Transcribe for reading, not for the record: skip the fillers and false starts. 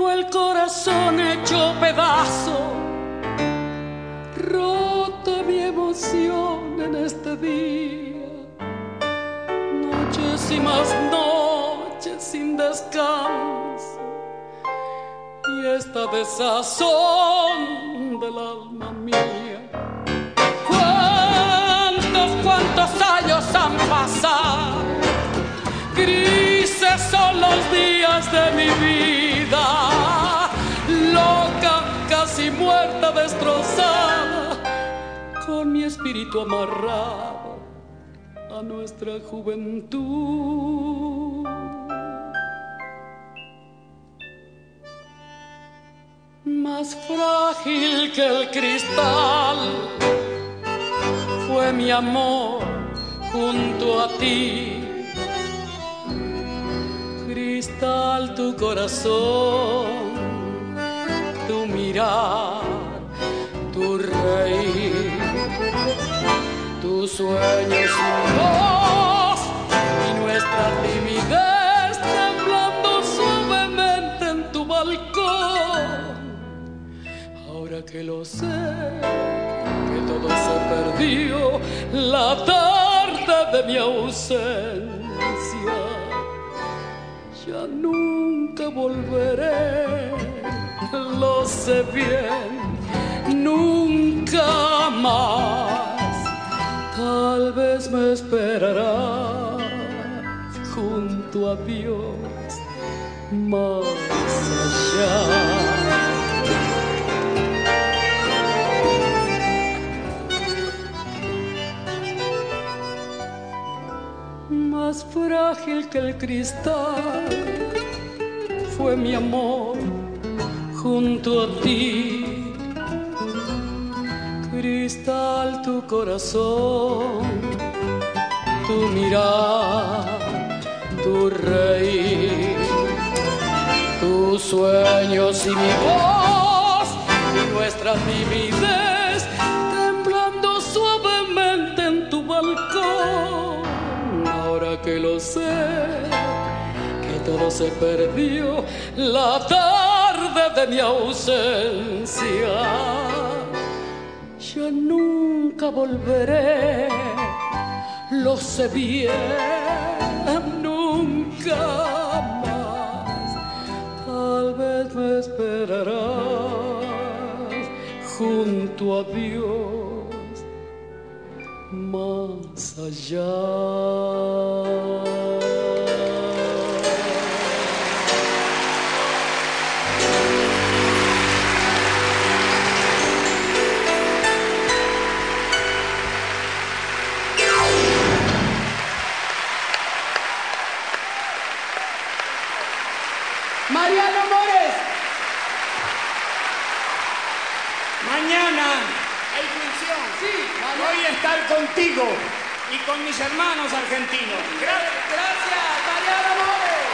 el corazón hecho pedazo, rota mi emoción en este día. Noches y más noches sin descanso, y esta desazón del alma mía. ¿Cuántos años han pasado? Grises son los días de mi vida, loca, casi muerta, destrozada, con mi espíritu amarrado a nuestra juventud. Más frágil que el cristal fue mi amor junto a ti. Cristal tu corazón, tu mirar, tu reír, tus sueños y voz, y nuestra timidez temblando suavemente en tu balcón. Ahora que lo sé, que todo se perdió, la tarde de mi ausencia, ya nunca volveré, lo sé bien, nunca más. Tal vez me esperarás junto a Dios más allá. Más frágil que el cristal fue mi amor junto a ti. Cristal tu corazón, tu mirar, tu reír, tus sueños y mi voz, y nuestra timidez temblando suavemente en tu balcón. Ahora que lo sé, que todo se perdió, la tarde de mi ausencia, ya nunca volveré, lo sé bien, nunca más. Tal vez me esperarás junto a Dios más allá. Mariano Mores. Mañana hay función. Sí, voy a estar contigo y con mis hermanos argentinos. Gracias, Mariano Mores.